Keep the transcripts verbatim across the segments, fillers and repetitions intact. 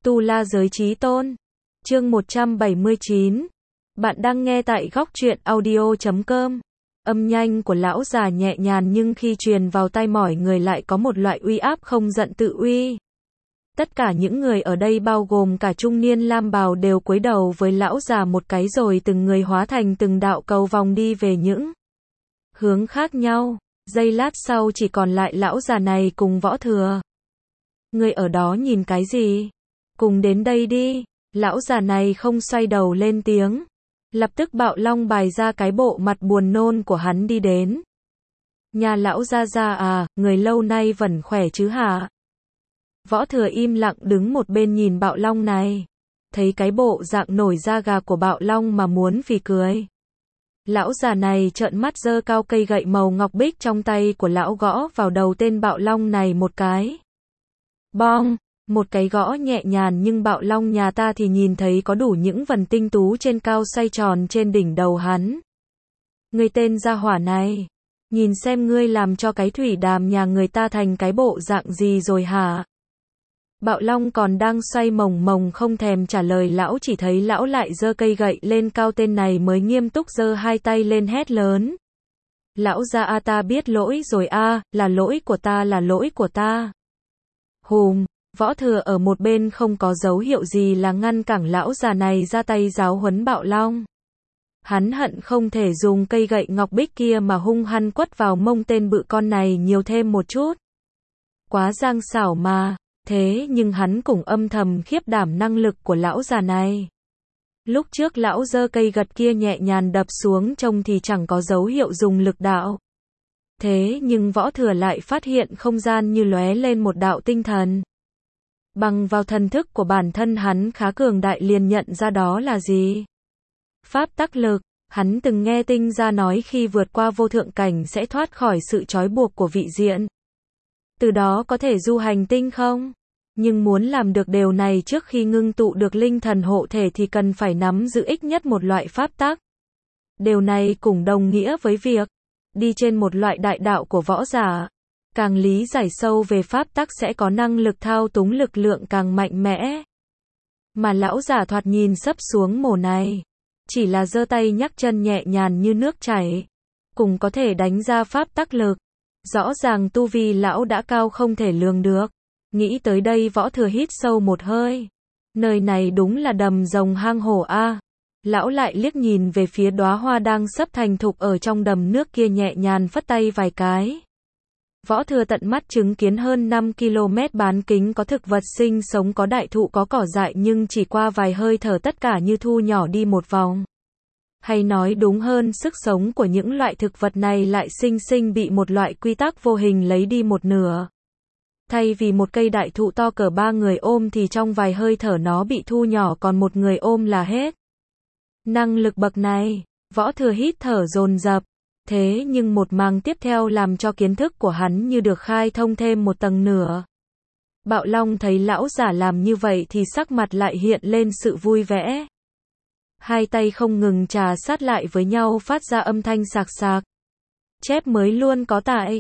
Tu La Giới Chí Tôn. Chương một trăm bảy mươi chín. Bạn đang nghe tại góc truyện audio chấm com. Âm nhanh của lão già nhẹ nhàng nhưng khi truyền vào tai mọi người lại có một loại uy áp không giận tự uy. Tất cả những người ở đây bao gồm cả trung niên lam bào đều cúi đầu với lão già một cái rồi từng người hóa thành từng đạo cầu vòng đi về những hướng khác nhau. Giây lát sau chỉ còn lại lão già này cùng Võ Thừa. Người ở đó nhìn cái gì? Cùng đến đây đi. Lão già này không xoay đầu lên tiếng. Lập tức Bạo Long bày ra cái bộ mặt buồn nôn của hắn đi đến. Nhà lão gia gia à, người lâu nay vẫn khỏe chứ hả? Võ Thừa im lặng đứng một bên nhìn Bạo Long này. Thấy cái bộ dạng nổi da gà của Bạo Long mà muốn phì cười. Lão già này trợn mắt giơ cao cây gậy màu ngọc bích trong tay của lão gõ vào đầu tên Bạo Long này một cái. Bong! Một cái gõ nhẹ nhàng nhưng Bạo Long nhà ta thì nhìn thấy có đủ những vần tinh tú trên cao xoay tròn trên đỉnh đầu hắn. Ngươi tên gia hỏa này, nhìn xem ngươi làm cho cái thủy đàm nhà người ta thành cái bộ dạng gì rồi hả? Bạo Long còn đang xoay mồng mồng không thèm trả lời lão, chỉ thấy lão lại giơ cây gậy lên cao, tên này mới nghiêm túc giơ hai tay lên hét lớn. Lão gia a, ta biết lỗi rồi a, là lỗi của ta, là lỗi của ta. Hùm. Võ Thừa ở một bên không có dấu hiệu gì là ngăn cản lão già này ra tay giáo huấn Bạo Long. Hắn hận không thể dùng cây gậy ngọc bích kia mà hung hăng quất vào mông tên bự con này nhiều thêm một chút. Quá giang xảo mà, thế nhưng hắn cũng âm thầm khiếp đảm năng lực của lão già này. Lúc trước lão giơ cây gật kia nhẹ nhàng đập xuống trông thì chẳng có dấu hiệu dùng lực đạo. Thế nhưng Võ Thừa lại phát hiện không gian như lóe lên một đạo tinh thần. Bằng vào thần thức của bản thân hắn khá cường đại liền nhận ra đó là gì? Pháp tắc lực. Hắn từng nghe Tinh Gia nói khi vượt qua vô thượng cảnh sẽ thoát khỏi sự trói buộc của vị diện. Từ đó có thể du hành tinh không? Nhưng muốn làm được điều này trước khi ngưng tụ được linh thần hộ thể thì cần phải nắm giữ ít nhất một loại pháp tắc. Điều này cũng đồng nghĩa với việc đi trên một loại đại đạo của võ giả. Càng lý giải sâu về pháp tắc sẽ có năng lực thao túng lực lượng càng mạnh mẽ. Mà lão giả thoạt nhìn sấp xuống mồ này, chỉ là giơ tay nhắc chân nhẹ nhàng như nước chảy, cũng có thể đánh ra pháp tắc lực. Rõ ràng tu vi lão đã cao không thể lường được. Nghĩ tới đây Võ Thừa hít sâu một hơi. Nơi này đúng là đầm rồng hang hổ a. Lão lại liếc nhìn về phía đóa hoa đang sắp thành thục ở trong đầm nước kia, nhẹ nhàng phất tay vài cái. Võ Thừa tận mắt chứng kiến hơn năm ki lô mét bán kính có thực vật sinh sống, có đại thụ, có cỏ dại, nhưng chỉ qua vài hơi thở tất cả như thu nhỏ đi một vòng. Hay nói đúng hơn, sức sống của những loại thực vật này lại sinh sinh bị một loại quy tắc vô hình lấy đi một nửa. Thay vì một cây đại thụ to cỡ ba người ôm thì trong vài hơi thở nó bị thu nhỏ còn một người ôm là hết. Năng lực bậc này, Võ Thừa hít thở dồn dập. Thế nhưng một màn tiếp theo làm cho kiến thức của hắn như được khai thông thêm một tầng nữa. Bạo Long thấy lão giả làm như vậy thì sắc mặt lại hiện lên sự vui vẻ. Hai tay không ngừng trà sát lại với nhau phát ra âm thanh sạc sạc. Chép mới luôn có tại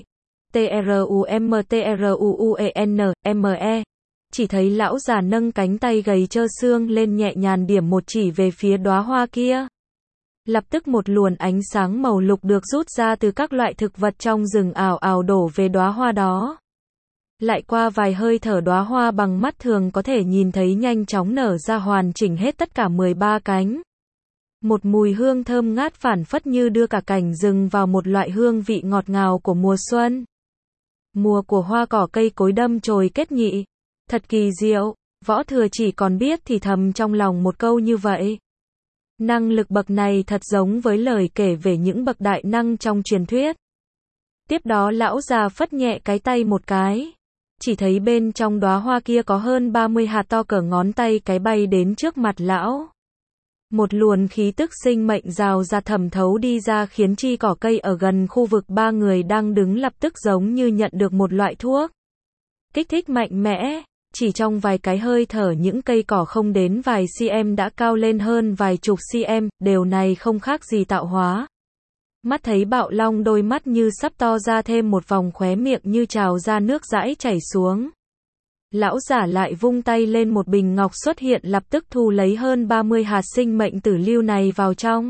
trumtruentruene. Chỉ thấy lão giả nâng cánh tay gầy trơ xương lên nhẹ nhàng điểm một chỉ về phía đóa hoa kia. Lập tức một luồng ánh sáng màu lục được rút ra từ các loại thực vật trong rừng ảo ảo đổ về đóa hoa đó. Lại qua vài hơi thở đóa hoa bằng mắt thường có thể nhìn thấy nhanh chóng nở ra hoàn chỉnh hết tất cả mười ba cánh. Một mùi hương thơm ngát phảng phất như đưa cả cảnh rừng vào một loại hương vị ngọt ngào của mùa xuân. Mùa của hoa cỏ cây cối đâm chồi kết nhị. Thật kỳ diệu, Võ Thừa chỉ còn biết thì thầm trong lòng một câu như vậy. Năng lực bậc này thật giống với lời kể về những bậc đại năng trong truyền thuyết. Tiếp đó lão già phất nhẹ cái tay một cái. Chỉ thấy bên trong đóa hoa kia có hơn ba mươi hạt to cỡ ngón tay cái bay đến trước mặt lão. Một luồng khí tức sinh mệnh rào rạt thẩm thấu đi ra khiến chi cỏ cây ở gần khu vực ba người đang đứng lập tức giống như nhận được một loại thuốc kích thích mạnh mẽ. Chỉ trong vài cái hơi thở những cây cỏ không đến vài cm đã cao lên hơn vài chục cm, điều này không khác gì tạo hóa. Mắt thấy Bạo Long đôi mắt như sắp to ra thêm một vòng, khóe miệng như trào ra nước dãi chảy xuống. Lão giả lại vung tay lên, một bình ngọc xuất hiện, lập tức thu lấy hơn ba mươi hạt sinh mệnh tử lưu này vào trong.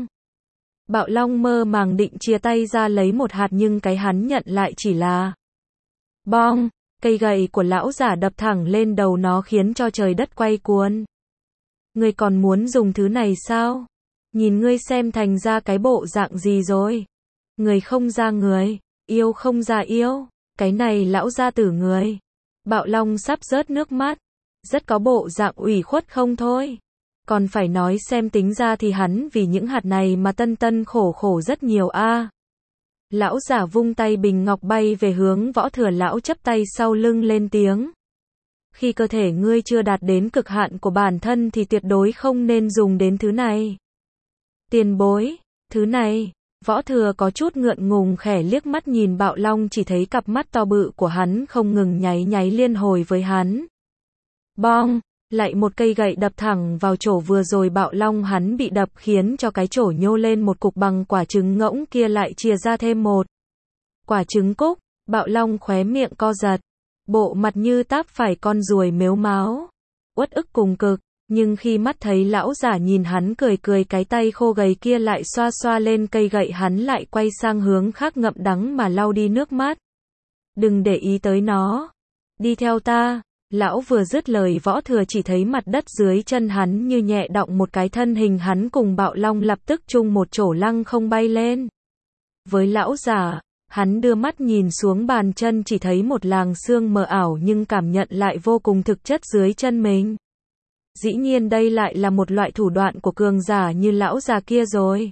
Bạo Long mơ màng định chia tay ra lấy một hạt, nhưng cái hắn nhận lại chỉ là bong. Cây gậy của lão giả đập thẳng lên đầu nó, khiến cho trời đất quay cuồng. Ngươi còn muốn dùng thứ này sao? Nhìn ngươi xem thành ra cái bộ dạng gì rồi? Người không ra người, yêu không ra yêu, cái này lão gia tử người. Bạo Long sắp rớt nước mắt, rất có bộ dạng ủy khuất không thôi. Còn phải nói xem, tính ra thì hắn vì những hạt này mà tân tân khổ khổ rất nhiều a. À. Lão giả vung tay, bình ngọc bay về hướng Võ Thừa. Lão chắp tay sau lưng lên tiếng. Khi cơ thể ngươi chưa đạt đến cực hạn của bản thân thì tuyệt đối không nên dùng đến thứ này. Tiền bối, thứ này. Võ Thừa có chút ngượng ngùng khẽ liếc mắt nhìn Bạo Long, chỉ thấy cặp mắt to bự của hắn không ngừng nháy nháy liên hồi với hắn. Bong, lại một cây gậy đập thẳng vào chỗ vừa rồi Bạo Long hắn bị đập, khiến cho cái chỗ nhô lên một cục bằng quả trứng ngỗng kia lại chia ra thêm một quả trứng cúc. Bạo Long khóe miệng co giật, bộ mặt như táp phải con ruồi mếu máo, uất ức cùng cực. Nhưng khi mắt thấy lão giả nhìn hắn cười cười, cái tay khô gầy kia lại xoa xoa lên cây gậy, hắn lại quay sang hướng khác ngậm đắng mà lau đi nước mắt. Đừng để ý tới nó. Đi theo ta. Lão vừa dứt lời, Võ Thừa chỉ thấy mặt đất dưới chân hắn như nhẹ động một cái, thân hình hắn cùng Bạo Long lập tức chung một chỗ lăng không bay lên. Với lão giả, hắn đưa mắt nhìn xuống bàn chân, chỉ thấy một làn sương mờ ảo nhưng cảm nhận lại vô cùng thực chất dưới chân mình. Dĩ nhiên đây lại là một loại thủ đoạn của cường giả như lão già kia rồi.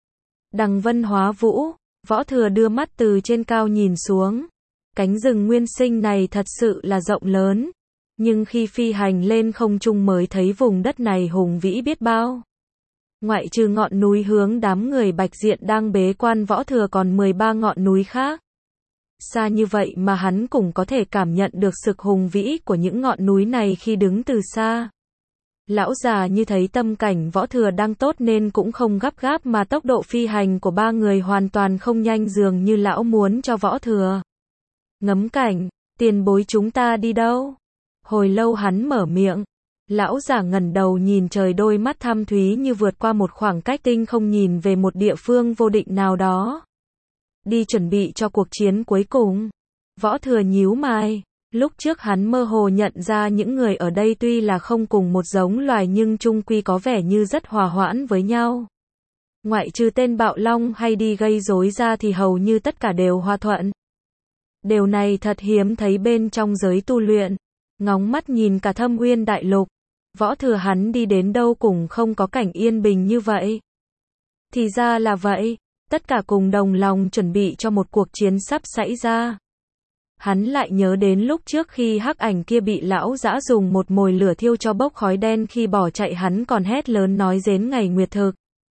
Đằng vân hóa vũ, Võ Thừa đưa mắt từ trên cao nhìn xuống. Cánh rừng nguyên sinh này thật sự là rộng lớn. Nhưng khi phi hành lên không trung mới thấy vùng đất này hùng vĩ biết bao. Ngoại trừ ngọn núi hướng đám người Bạch Diện đang bế quan, Võ Thừa còn mười ba ngọn núi khác. Xa như vậy mà hắn cũng có thể cảm nhận được sự hùng vĩ của những ngọn núi này khi đứng từ xa. Lão già như thấy tâm cảnh Võ Thừa đang tốt nên cũng không gấp gáp, mà tốc độ phi hành của ba người hoàn toàn không nhanh, dường như lão muốn cho Võ Thừa ngắm cảnh. Tiền bối, chúng ta đi đâu? Hồi lâu hắn mở miệng. Lão già ngẩng đầu nhìn trời, đôi mắt thâm thúy như vượt qua một khoảng cách tinh không, nhìn về một địa phương vô định nào đó. Đi chuẩn bị cho cuộc chiến cuối cùng. Võ Thừa nhíu mày. Lúc trước hắn mơ hồ nhận ra những người ở đây tuy là không cùng một giống loài nhưng chung quy có vẻ như rất hòa hoãn với nhau. Ngoại trừ tên Bạo Long hay đi gây rối ra thì hầu như tất cả đều hòa thuận. Điều này thật hiếm thấy bên trong giới tu luyện. Ngóng mắt nhìn cả Thâm Uyên Đại Lục, Võ Thừa hắn đi đến đâu cũng không có cảnh yên bình như vậy. Thì ra là vậy, tất cả cùng đồng lòng chuẩn bị cho một cuộc chiến sắp xảy ra. Hắn lại nhớ đến lúc trước khi hắc ảnh kia bị lão dã dùng một mồi lửa thiêu cho bốc khói đen, khi bỏ chạy hắn còn hét lớn nói đến ngày nguyệt thực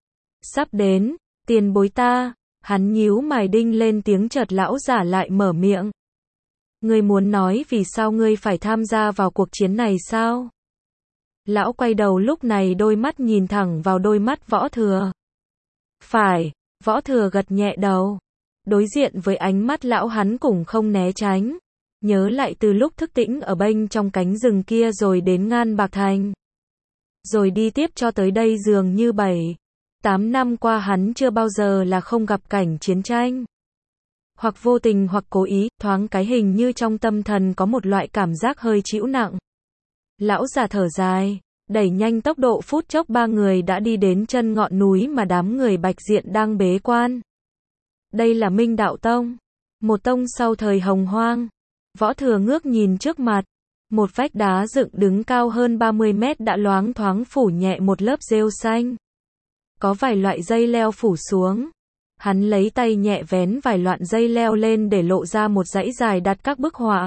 sắp đến. Tiền bối ta. Hắn nhíu mày đinh lên tiếng, chợt lão giả lại mở miệng. Ngươi muốn nói vì sao ngươi phải tham gia vào cuộc chiến này sao? Lão quay đầu, lúc này đôi mắt nhìn thẳng vào đôi mắt Võ Thừa. Phải. Võ Thừa gật nhẹ đầu. Đối diện với ánh mắt lão, hắn cũng không né tránh. Nhớ lại từ lúc thức tỉnh ở bên trong cánh rừng kia rồi đến Ngan Bạc Thành. Rồi đi tiếp cho tới đây, dường như bảy, tám năm qua hắn chưa bao giờ là không gặp cảnh chiến tranh. Hoặc vô tình hoặc cố ý, thoáng cái hình như trong tâm thần có một loại cảm giác hơi trĩu nặng. Lão già thở dài, đẩy nhanh tốc độ, phút chốc ba người đã đi đến chân ngọn núi mà đám người Bạch Diện đang bế quan. Đây là Minh Đạo Tông, một tông sau thời Hồng Hoang. Võ Thừa ngước nhìn trước mặt, một vách đá dựng đứng cao hơn ba mươi mét đã loáng thoáng phủ nhẹ một lớp rêu xanh. Có vài loại dây leo phủ xuống. Hắn lấy tay nhẹ vén vài loạn dây leo lên để lộ ra một dãy dài đặt các bức họa.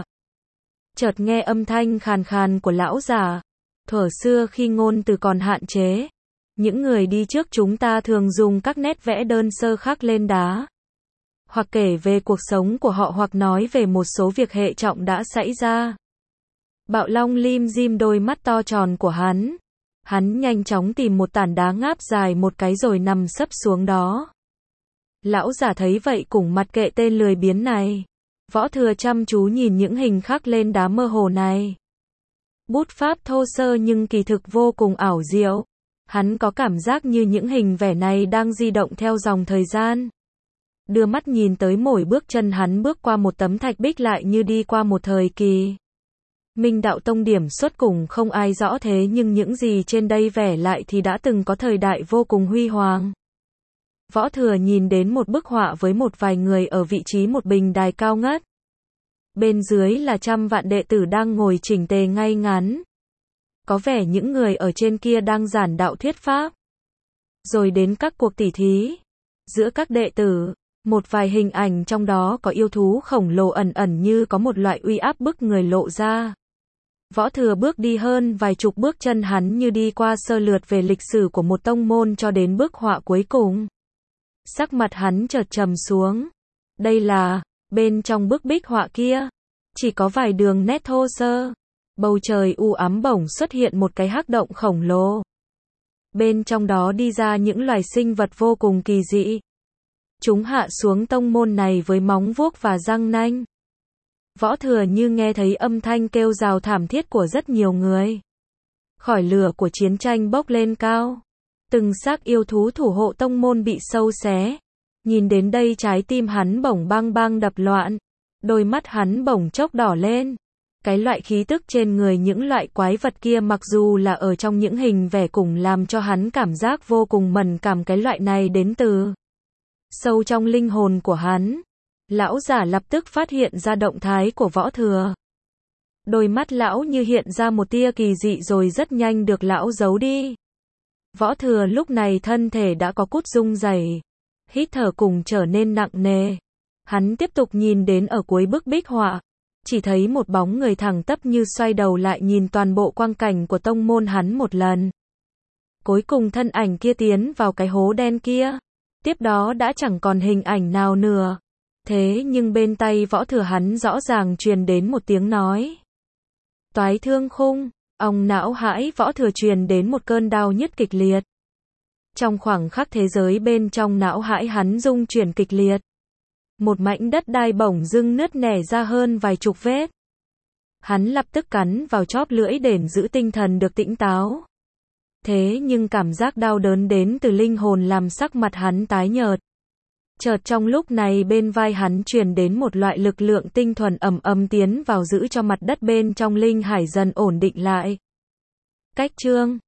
Chợt nghe âm thanh khàn khàn của lão già. Thuở xưa khi ngôn từ còn hạn chế, những người đi trước chúng ta thường dùng các nét vẽ đơn sơ khắc lên đá. Hoặc kể về cuộc sống của họ, hoặc nói về một số việc hệ trọng đã xảy ra. Bạo Long lim dim đôi mắt to tròn của hắn. Hắn nhanh chóng tìm một tảng đá ngáp dài một cái rồi nằm sấp xuống đó. Lão giả thấy vậy cũng mặc kệ tên lười biếng này. Võ Thừa chăm chú nhìn những hình khắc lên đá mơ hồ này. Bút pháp thô sơ nhưng kỳ thực vô cùng ảo diệu. Hắn có cảm giác như những hình vẽ này đang di động theo dòng thời gian. Đưa mắt nhìn tới mỗi bước chân hắn bước qua một tấm thạch bích lại như đi qua một thời kỳ. Minh Đạo Tông điểm xuất cùng không ai rõ thế nhưng những gì trên đây vẽ lại thì đã từng có thời đại vô cùng huy hoàng. Võ Thừa nhìn đến một bức họa với một vài người ở vị trí một bình đài cao ngất. Bên dưới là trăm vạn đệ tử đang ngồi chỉnh tề ngay ngắn. Có vẻ những người ở trên kia đang giảng đạo thuyết pháp. Rồi đến các cuộc tỉ thí. Giữa các đệ tử, một vài hình ảnh trong đó có yêu thú khổng lồ ẩn ẩn như có một loại uy áp bức người lộ ra. Võ Thừa bước đi hơn vài chục bước chân hắn như đi qua sơ lược về lịch sử của một tông môn cho đến bức họa cuối cùng. Sắc mặt hắn chợt trầm xuống. Đây là, bên trong bức bích họa kia, chỉ có vài đường nét thô sơ. Bầu trời u ám bỗng xuất hiện một cái hắc động khổng lồ. Bên trong đó đi ra những loài sinh vật vô cùng kỳ dị. Chúng hạ xuống tông môn này với móng vuốt và răng nanh. Võ Thừa như nghe thấy âm thanh kêu rào thảm thiết của rất nhiều người. Khỏi lửa của chiến tranh bốc lên cao. Từng xác yêu thú thủ hộ tông môn bị sâu xé. Nhìn đến đây trái tim hắn bỗng bang bang đập loạn. Đôi mắt hắn bỗng chốc đỏ lên. Cái loại khí tức trên người những loại quái vật kia mặc dù là ở trong những hình vẽ cùng làm cho hắn cảm giác vô cùng mẫn cảm, cái loại này đến từ sâu trong linh hồn của hắn. Lão giả lập tức phát hiện ra động thái của Võ Thừa. Đôi mắt lão như hiện ra một tia kỳ dị rồi rất nhanh được lão giấu đi. Võ Thừa lúc này thân thể đã có cút rung rẩy, hít thở cùng trở nên nặng nề. Hắn tiếp tục nhìn đến ở cuối bức bích họa, chỉ thấy một bóng người thẳng tắp như xoay đầu lại nhìn toàn bộ quang cảnh của tông môn hắn một lần. Cuối cùng thân ảnh kia tiến vào cái hố đen kia. Tiếp đó đã chẳng còn hình ảnh nào nữa. Thế nhưng bên tay Võ Thừa hắn rõ ràng truyền đến một tiếng nói. Toái thương khung, ông não hãi. Võ Thừa truyền đến một cơn đau nhức kịch liệt. Trong khoảng khắc thế giới bên trong não hãi hắn rung chuyển kịch liệt. Một mảnh đất đai bỗng dưng nứt nẻ ra hơn vài chục vết. Hắn lập tức cắn vào chóp lưỡi để giữ tinh thần được tĩnh táo. Thế nhưng cảm giác đau đớn đến từ linh hồn làm sắc mặt hắn tái nhợt. Chợt trong lúc này bên vai hắn truyền đến một loại lực lượng tinh thuần ầm ầm tiến vào giữ cho mặt đất bên trong linh hải dần ổn định lại. Cách chương